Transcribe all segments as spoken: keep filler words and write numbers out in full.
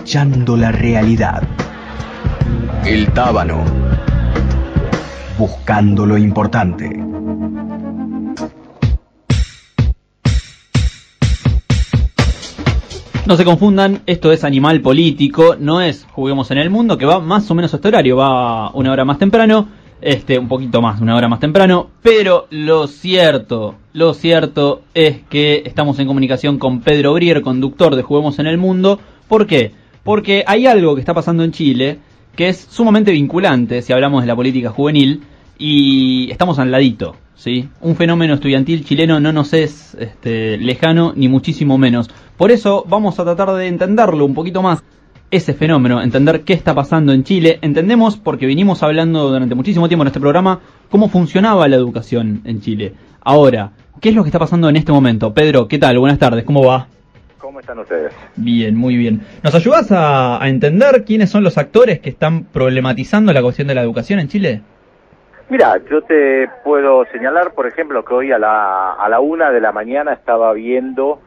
acechando la realidad. El Tábano, buscando lo importante. No se confundan, esto es Animal Político, no es Juguemos en el Mundo, que va más o menos a este horario, va una hora más temprano, este, un poquito más, una hora más temprano, pero lo cierto, lo cierto es que estamos en comunicación con Pedro Brier, conductor de Juguemos en el Mundo. ¿Por qué? Porque hay algo que está pasando en Chile que es sumamente vinculante si hablamos de la política juvenil, y estamos al ladito, ¿sí? Un fenómeno estudiantil chileno no nos es este, lejano, ni muchísimo menos. Por eso vamos a tratar de entenderlo un poquito más, ese fenómeno, entender qué está pasando en Chile. Entendemos, porque vinimos hablando durante muchísimo tiempo en este programa, cómo funcionaba la educación en Chile. Ahora, ¿qué es lo que está pasando en este momento? Pedro, ¿qué tal? Buenas tardes, ¿cómo va? ¿Cómo están ustedes? Bien, muy bien. ¿Nos ayudas a, a entender quiénes son los actores que están problematizando la cuestión de la educación en Chile? Mira, yo te puedo señalar, por ejemplo, que hoy a la a la una de la mañana estaba viendo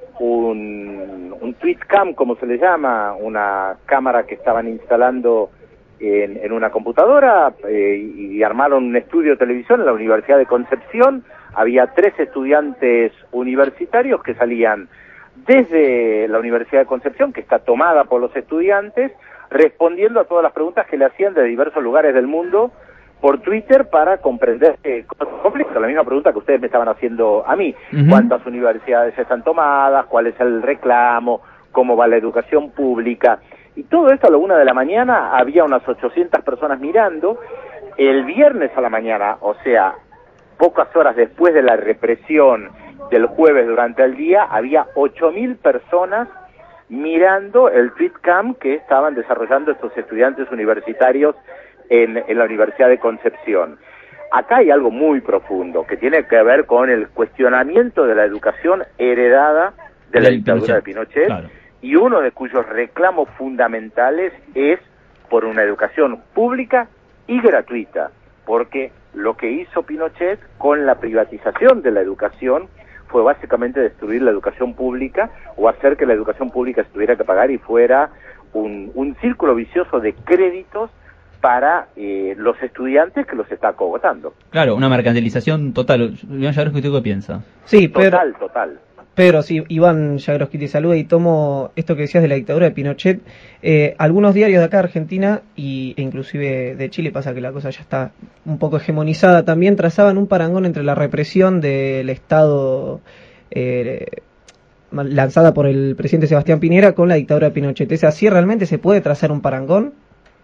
un, un tweetcam, como se le llama, una cámara que estaban instalando en, en una computadora eh, y, y armaron un estudio de televisión en la Universidad de Concepción. Había tres estudiantes universitarios que salían desde la Universidad de Concepción, que está tomada por los estudiantes, respondiendo a todas las preguntas que le hacían de diversos lugares del mundo por Twitter para comprender eh, conflicto. La misma pregunta que ustedes me estaban haciendo a mí. Uh-huh. ¿Cuántas universidades están tomadas? ¿Cuál es el reclamo? ¿Cómo va la educación pública? Y todo esto a la una de la mañana había unas ochocientas personas mirando. El viernes a la mañana, o sea, pocas horas después de la represión del jueves durante el día, había ocho mil personas mirando el tweetcam que estaban desarrollando estos estudiantes universitarios en, en la Universidad de Concepción. Acá hay algo muy profundo que tiene que ver con el cuestionamiento de la educación heredada de la dictadura de Pinochet, claro, y uno de cuyos reclamos fundamentales es por una educación pública y gratuita, porque lo que hizo Pinochet con la privatización de la educación fue básicamente destruir la educación pública o hacer que la educación pública se tuviera que pagar y fuera un, un círculo vicioso de créditos para eh, los estudiantes que los está cogotando. Claro, una mercantilización total. Iván Jagroski, ¿tú qué piensa? Sí, pero, total, total. Pedro, sí, Iván Jagroski te saluda y tomo esto que decías de la dictadura de Pinochet. Eh, algunos diarios de acá de Argentina y, e inclusive de Chile, pasa que la cosa ya está un poco hegemonizada, también trazaban un parangón entre la represión del Estado eh, lanzada por el presidente Sebastián Piñera con la dictadura de Pinochet. ¿Es así? ¿Realmente se puede trazar un parangón?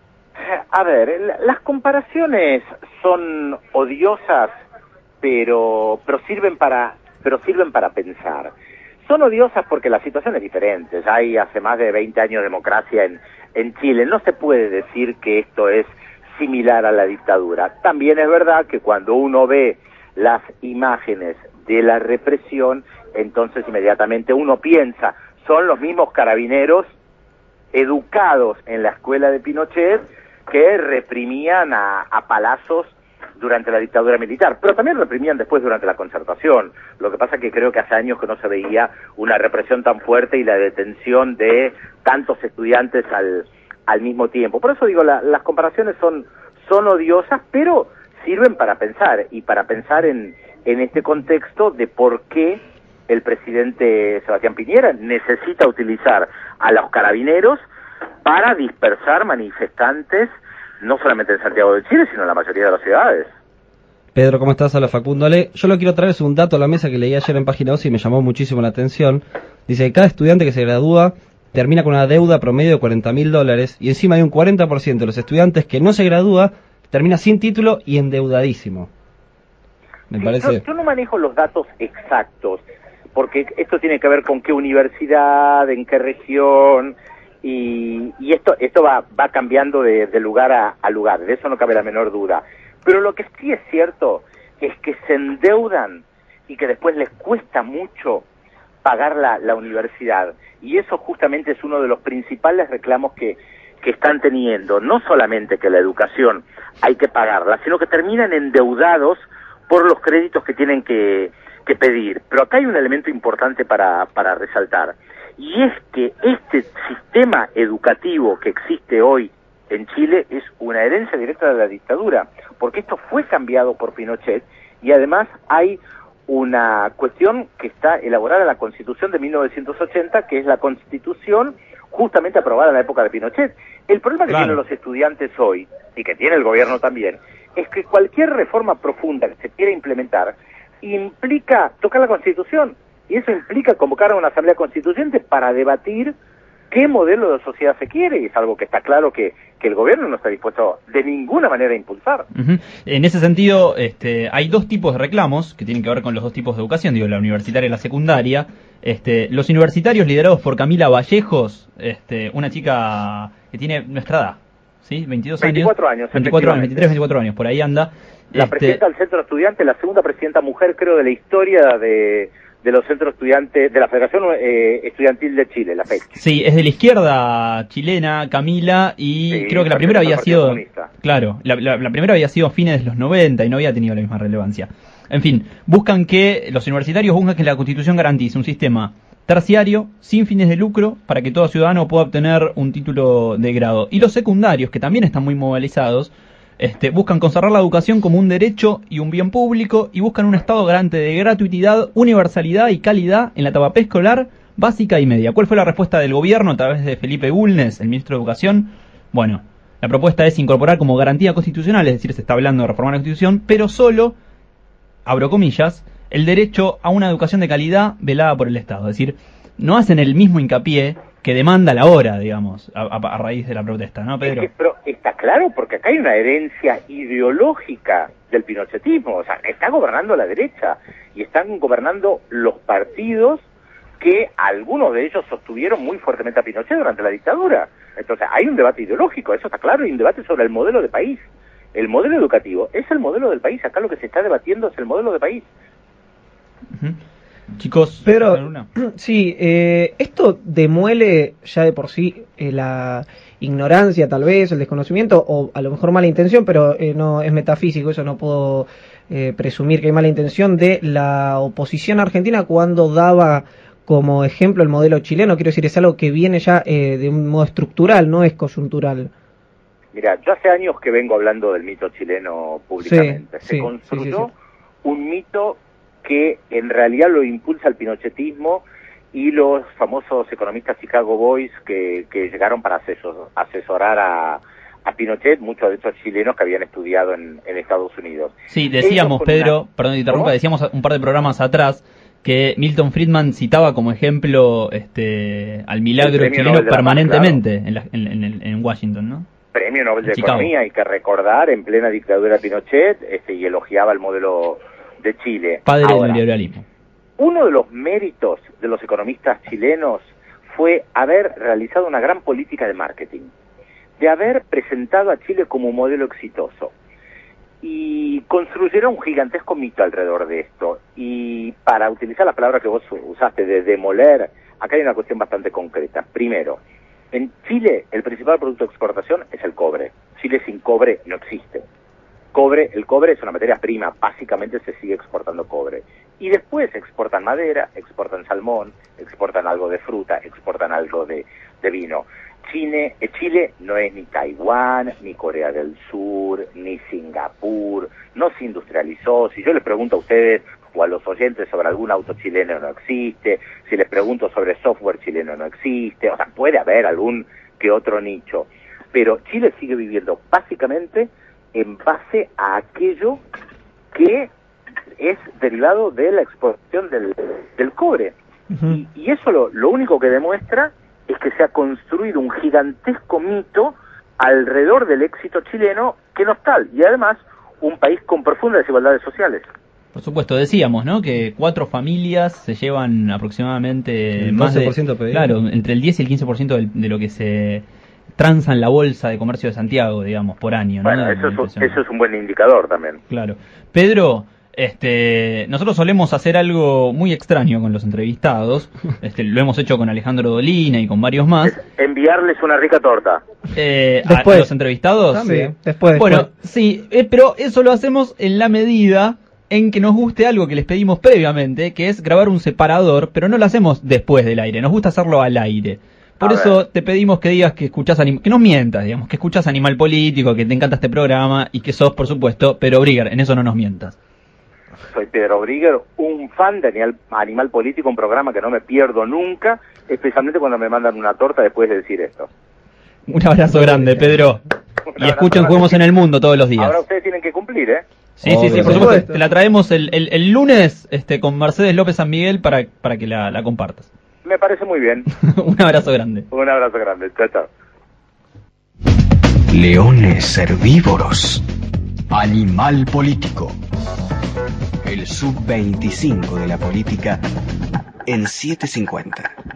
A ver, las comparaciones son odiosas, pero pero sirven para pero sirven para pensar. Son odiosas porque la situación es diferente. Hay hace más de veinte años de democracia en en Chile. No se puede decir que esto es similar a la dictadura. También es verdad que cuando uno ve las imágenes de la represión, entonces inmediatamente uno piensa, son los mismos carabineros educados en la escuela de Pinochet que reprimían a, a palazos durante la dictadura militar, pero también reprimían después durante la Concertación. Lo que pasa es que creo que hace años que no se veía una represión tan fuerte y la detención de tantos estudiantes al, al mismo tiempo. Por eso digo, la, las comparaciones son, son odiosas, pero sirven para pensar, y para pensar en, en este contexto de por qué el presidente Sebastián Piñera necesita utilizar a los carabineros para dispersar manifestantes, no solamente en Santiago de Chile, sino en la mayoría de las ciudades. Pedro, ¿cómo estás? Hola, Facundo Ale. Yo lo quiero traer, es un dato a la mesa que leí ayer en Página dos y me llamó muchísimo la atención. Dice que cada estudiante que se gradúa termina con una deuda promedio de cuarenta mil dólares y encima hay un cuarenta por ciento de los estudiantes que no se gradúa termina sin título y endeudadísimo. Me sí, parece... Yo, yo no manejo los datos exactos, porque esto tiene que ver con qué universidad, en qué región... Y, y esto esto va va cambiando de, de lugar a, a lugar, de eso no cabe la menor duda. Pero lo que sí es cierto es que se endeudan y que después les cuesta mucho pagar la, la universidad. Y eso justamente es uno de los principales reclamos que, que están teniendo. No solamente que la educación hay que pagarla, sino que terminan endeudados por los créditos que tienen que, que pedir. Pero acá hay un elemento importante para, para resaltar. y es que este sistema educativo que existe hoy en Chile es una herencia directa de la dictadura, porque esto fue cambiado por Pinochet, y además hay una cuestión que está elaborada en la Constitución de mil novecientos ochenta, que es la Constitución justamente aprobada en la época de Pinochet. El problema que Claro. tienen los estudiantes hoy, y que tiene el gobierno también, es que cualquier reforma profunda que se quiera implementar implica tocar la Constitución, y eso implica convocar a una asamblea constituyente para debatir qué modelo de sociedad se quiere, y es algo que está claro que, que el gobierno no está dispuesto de ninguna manera a impulsar. Ujú. En ese sentido, este, hay dos tipos de reclamos que tienen que ver con los dos tipos de educación, digo, la universitaria y la secundaria. Este, los universitarios liderados por Camila Vallejos, este, una chica que tiene nuestra edad, ¿sí? veintidós veinticuatro años, veinticuatro años, efectivamente. veintitrés, veinticuatro años, por ahí anda. La Este, presidenta del Centro Estudiante, la segunda presidenta mujer, creo, de la historia de, de los centros estudiantes, de la Federación eh, Estudiantil de Chile, la F E C. Sí, es de la izquierda chilena, Camila, y Sí, creo que la primera había Partido sido... Comunista. Claro, la, la, la primera había sido a fines de los noventa y no había tenido la misma relevancia. En fin, buscan que, los universitarios buscan que la Constitución garantice un sistema terciario, sin fines de lucro, para que todo ciudadano pueda obtener un título de grado. Y los secundarios, que también están muy movilizados, este, buscan conservar la educación como un derecho y un bien público, y buscan un Estado garante de gratuidad, universalidad y calidad en la etapa escolar, básica y media. ¿Cuál fue la respuesta del gobierno a través de Felipe Bulnes, el ministro de Educación? Bueno, la propuesta es incorporar como garantía constitucional, es decir, se está hablando de reformar la Constitución, pero solo, abro comillas, el derecho a una educación de calidad velada por el Estado. Es decir, no hacen el mismo hincapié que demanda la hora, digamos, a, a, a raíz de la protesta, ¿no, Pedro? Es que, pero está claro, porque acá hay una herencia ideológica del pinochetismo, o sea, está gobernando la derecha, y están gobernando los partidos que algunos de ellos sostuvieron muy fuertemente a Pinochet durante la dictadura. Entonces, hay un debate ideológico, eso está claro, y un debate sobre el modelo de país. El modelo educativo es el modelo del país, acá lo que se está debatiendo es el modelo de país. Uh-huh. Chicos, Pero, ¿alguna? sí, eh, esto demuele ya de por sí eh, la ignorancia, tal vez, el desconocimiento, o a lo mejor mala intención, pero eh, no es metafísico, eso no puedo eh, presumir que hay mala intención de la oposición argentina cuando daba como ejemplo el modelo chileno. Quiero decir, es algo que viene ya eh, de un modo estructural, no es coyuntural. Mira, yo hace años que vengo hablando del mito chileno públicamente. Sí, Se sí, construyó sí, sí, sí. un mito que en realidad lo impulsa el pinochetismo y los famosos economistas Chicago Boys que, que llegaron para asesor, asesorar a, a Pinochet, muchos de esos chilenos que habían estudiado en, en Estados Unidos. Sí, decíamos, Ellos con Pedro, una- perdón que te interrumpa, ¿Cómo? decíamos un par de programas atrás que Milton Friedman citaba como ejemplo este al milagro El premio chileno Nobel de la Paz, permanentemente en, la- en, en- en Washington, ¿no? Premio Nobel de Chicago. Economía, hay que recordar, en plena dictadura de Pinochet, este, y elogiaba el modelo de Chile. Padre Ahora, del neoliberalismo. uno de los méritos de los economistas chilenos fue haber realizado una gran política de marketing, de haber presentado a Chile como un modelo exitoso. Y construyeron un gigantesco mito alrededor de esto. Y para utilizar la palabra que vos usaste de demoler, acá hay una cuestión bastante concreta. Primero, en Chile el principal producto de exportación es el cobre. Chile sin cobre no existe. Cobre, el cobre es una materia prima, básicamente se sigue exportando cobre. Y después exportan madera, exportan salmón, exportan algo de fruta, exportan algo de, de vino. Chile, eh, Chile no es ni Taiwán, ni Corea del Sur, ni Singapur, no se industrializó. Si yo les pregunto a ustedes o a los oyentes sobre algún auto chileno, no existe. Si les pregunto sobre software chileno, no existe. O sea, puede haber algún que otro nicho. Pero Chile sigue viviendo básicamente en base a aquello que es derivado de la exportación del, del cobre. Uh-huh. Y, y eso lo, lo único que demuestra es que se ha construido un gigantesco mito alrededor del éxito chileno que no es tal, y además un país con profundas desigualdades sociales. Por supuesto, decíamos, ¿no? Que cuatro familias se llevan aproximadamente El más doce de, por ciento de P I B. claro, entre el diez y el quince por ciento del- de lo que se transa en la bolsa de comercio de Santiago, digamos, por año, ¿no? Bueno, eso es, un- eso es un buen indicador también. Claro. Pedro, este, nosotros solemos hacer algo muy extraño con los entrevistados. Este, lo hemos hecho con Alejandro Dolina y con varios más. Es enviarles una rica torta. Eh, a- Después. a los entrevistados. También, después, después. Bueno, sí, eh, pero eso lo hacemos en la medida en que nos guste algo que les pedimos previamente, que es grabar un separador, pero no lo hacemos después del aire, nos gusta hacerlo al aire. Por A eso ver. te pedimos que digas que escuchás anim- que no mientas, digamos, que escuchás Animal Político, que te encanta este programa y que sos, por supuesto, Pedro Brigger, en eso no nos mientas. Soy Pedro Brigger, un fan de Animal, Animal Político, un programa que no me pierdo nunca, especialmente cuando me mandan una torta después de decir esto. Un abrazo grande, Pedro. Un Y abrazo escuchen grande. Juguemos en el Mundo todos los días. Ahora ustedes tienen que cumplir, ¿eh? Sí, sí, sí, Obvio. por Por supuesto. supuesto. Te la traemos el, el, el lunes este, con Mercedes López San Miguel para, para que la, la compartas. Me parece muy bien. Un abrazo grande. Un abrazo grande. Chao, chao. Leones herbívoros. Animal político. El sub veinticinco de la política en setecientos cincuenta.